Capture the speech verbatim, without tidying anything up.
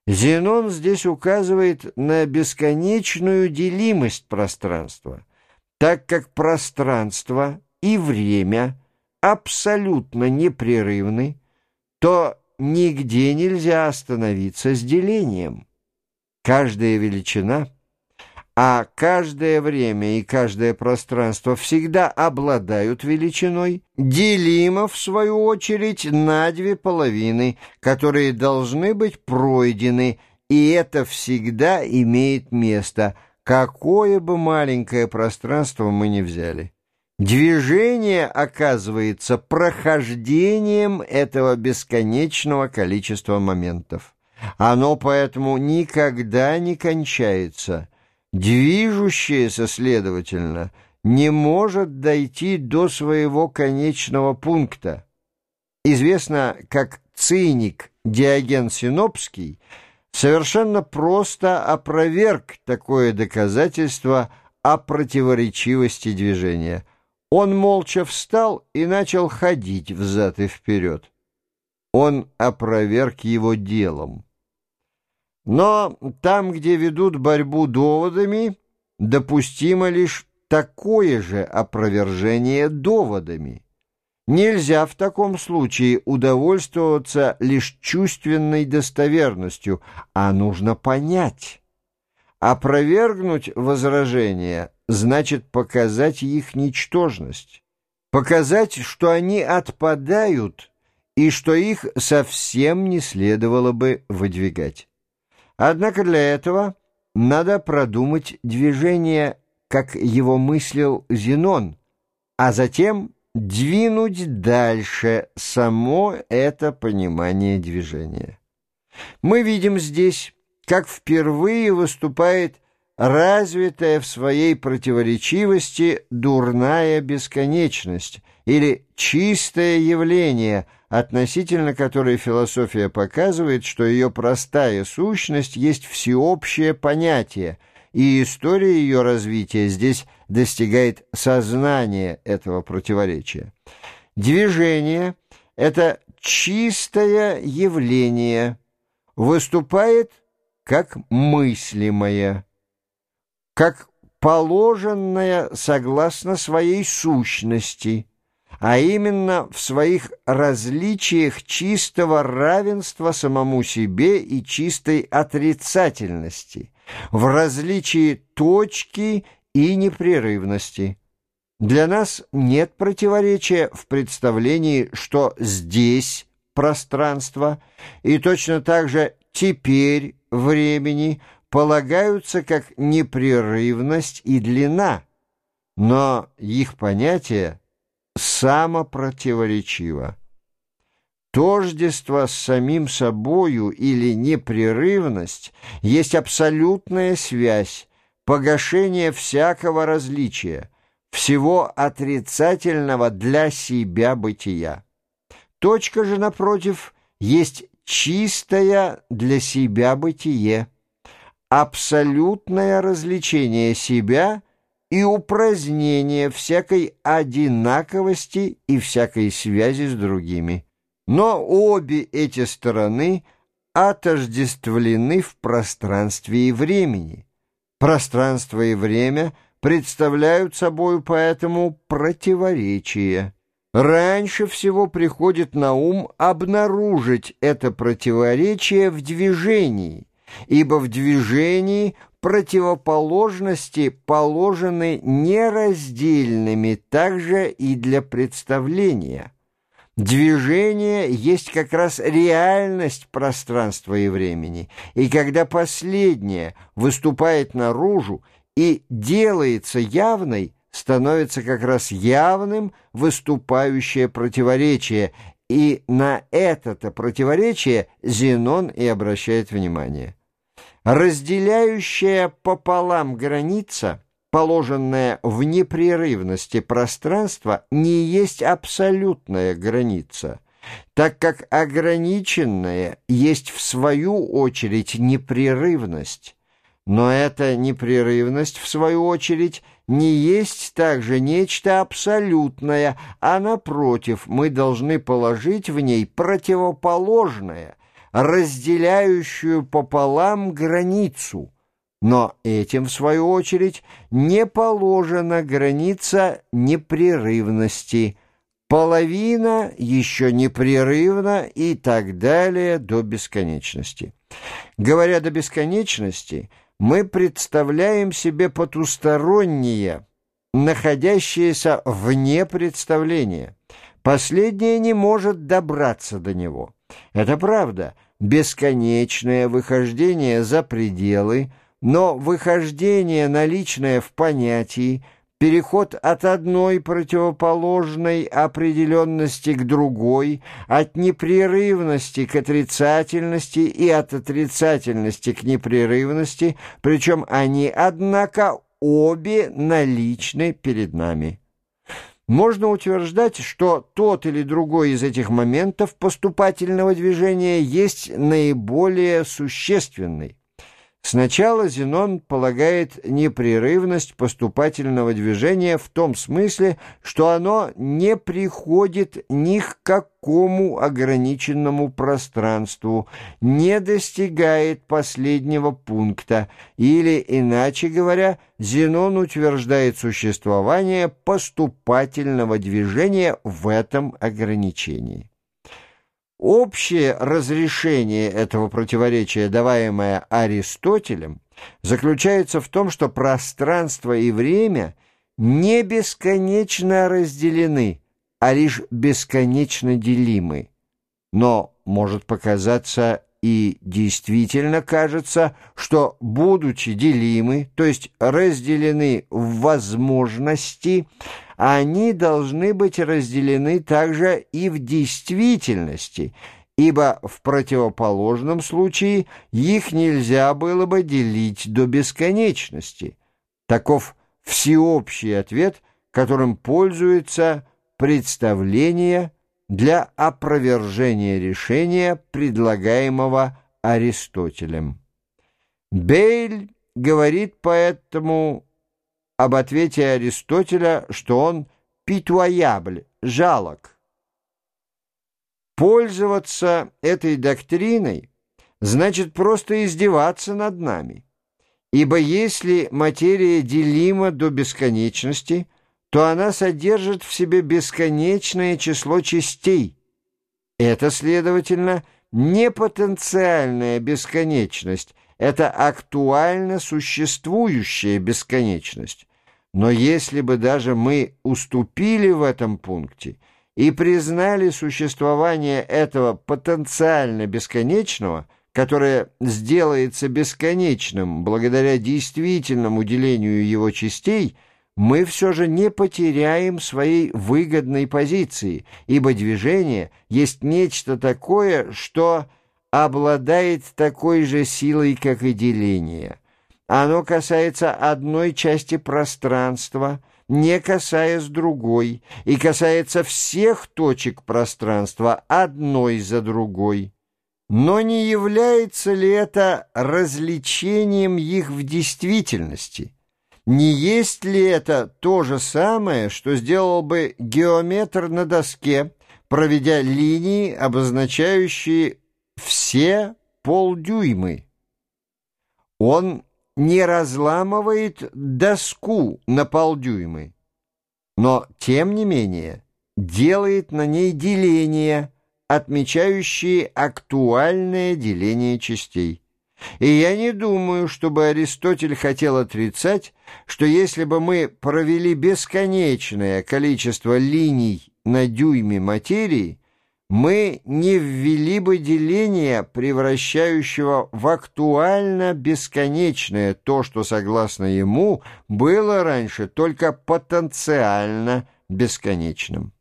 Зенон здесь указывает на бесконечную делимость пространства, так как пространство и время абсолютно непрерывны, то нигде нельзя остановиться с делением. Каждая величина, а каждое время и каждое пространство всегда обладают величиной, делимо, в свою очередь, на две половины, которые должны быть пройдены, и это всегда имеет место, какое бы маленькое пространство мы ни взяли. Движение оказывается прохождением этого бесконечного количества моментов. Оно поэтому никогда не кончается. Движущееся, следовательно, не может дойти до своего конечного пункта. Известно, как циник Диоген Синопский совершенно просто опроверг такое доказательство о противоречивости движения. Он молча встал и начал ходить взад и вперед. Он опроверг его делом. Но там, где ведут борьбу доводами, допустимо лишь такое же опровержение доводами. Нельзя в таком случае удовольствоваться лишь чувственной достоверностью, а нужно понять. Опровергнуть возражения значит показать их ничтожность, показать, что они отпадают и что их совсем не следовало бы выдвигать. Однако для этого надо продумать движение, как его мыслил Зенон, а затем двинуть дальше само это понимание движения. Мы видим здесь, как впервые выступает развитая в своей противоречивости дурная бесконечность или чистое явление, относительно которой философия показывает, что ее простая сущность есть всеобщее понятие, и история ее развития здесь достигает сознания этого противоречия. Движение — это чистое явление, выступает как мыслимое, как положенное согласно своей сущности, а именно в своих различиях чистого равенства самому себе и чистой отрицательности, в различии точки и непрерывности. Для нас нет противоречия в представлении, что здесь пространство и точно так же теперь времени полагаются как непрерывность и длина, но их понятие самопротиворечиво. Тождество с самим собою или непрерывность есть абсолютная связь, погашение всякого различия, всего отрицательного для себя бытия. Точка же, напротив, есть чистое для себя бытие, абсолютное развлечение себя и упразднение всякой одинаковости и всякой связи с другими. Но обе эти стороны отождествлены в пространстве и времени. Пространство и время представляют собой поэтому противоречие. Раньше всего приходит на ум обнаружить это противоречие в движении, ибо в движении противоположности положены нераздельными также и для представления. Движение есть как раз реальность пространства и времени, и когда последнее выступает наружу и делается явной, становится как раз явным выступающее противоречие, и на это-то противоречие Зенон и обращает внимание. Разделяющая пополам граница, положенная в непрерывности пространства, не есть абсолютная граница, так как ограниченная есть в свою очередь непрерывность. Но эта непрерывность, в свою очередь, не есть также нечто абсолютное, а, напротив, мы должны положить в ней противоположное, разделяющую пополам границу, но этим, в свою очередь, не положена граница непрерывности, половина еще непрерывна и так далее до бесконечности. Говоря до бесконечности, мы представляем себе потустороннее, находящееся вне представления. Последнее не может добраться до него. Это правда, бесконечное выхождение за пределы, но выхождение, наличное в понятии, переход от одной противоположной определенности к другой, от непрерывности к отрицательности и от отрицательности к непрерывности, причем они, однако, обе наличны перед нами. Можно утверждать, что тот или другой из этих моментов поступательного движения есть наиболее существенный. Сначала Зенон полагает непрерывность поступательного движения в том смысле, что оно не приходит ни к какому ограниченному пространству, не достигает последнего пункта, или, иначе говоря, Зенон утверждает существование поступательного движения в этом ограничении. Общее разрешение этого противоречия, даваемое Аристотелем, заключается в том, что пространство и время не бесконечно разделены, а лишь бесконечно делимы. Но может показаться и действительно кажется, что, будучи делимы, то есть разделены в возможности, они должны быть разделены также и в действительности, ибо в противоположном случае их нельзя было бы делить до бесконечности. Таков всеобщий ответ, которым пользуется представление для опровержения решения, предлагаемого Аристотелем. Бейль говорит поэтому об ответе Аристотеля, что он «питуаябль», жалок. Пользоваться этой доктриной значит просто издеваться над нами, ибо если материя делима до бесконечности, то она содержит в себе бесконечное число частей. Это, следовательно, не потенциальная бесконечность, это актуально существующая бесконечность. Но если бы даже мы уступили в этом пункте и признали существование этого потенциально бесконечного, которое сделается бесконечным благодаря действительному делению его частей, мы все же не потеряем своей выгодной позиции, ибо движение есть нечто такое, что обладает такой же силой, как и деление. Оно касается одной части пространства, не касаясь другой, и касается всех точек пространства одной за другой. Но не является ли это развлечением их в действительности? Не есть ли это то же самое, что сделал бы геометр на доске, проведя линии, обозначающие все полдюймы? Он не разламывает доску на полдюймы, но, тем не менее, делает на ней деления, отмечающие актуальное деление частей. И я не думаю, чтобы Аристотель хотел отрицать, что если бы мы провели бесконечное количество линий на дюйме материи, мы не ввели бы деление, превращающего в актуально бесконечное то, что, согласно ему, было раньше только потенциально бесконечным.